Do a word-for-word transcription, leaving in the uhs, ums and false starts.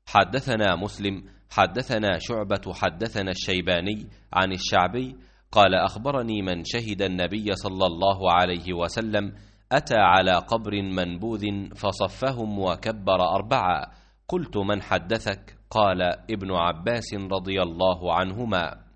حدثنا مسلم حدثنا شعبة حدثنا الشيباني عن الشعبي قال أخبرني من شهد النبي صلى الله عليه وسلم أتى على قبر منبوذ فصفهم وكبر أربعة. قلت من حدثك؟ قال ابن عباس رضي الله عنهما.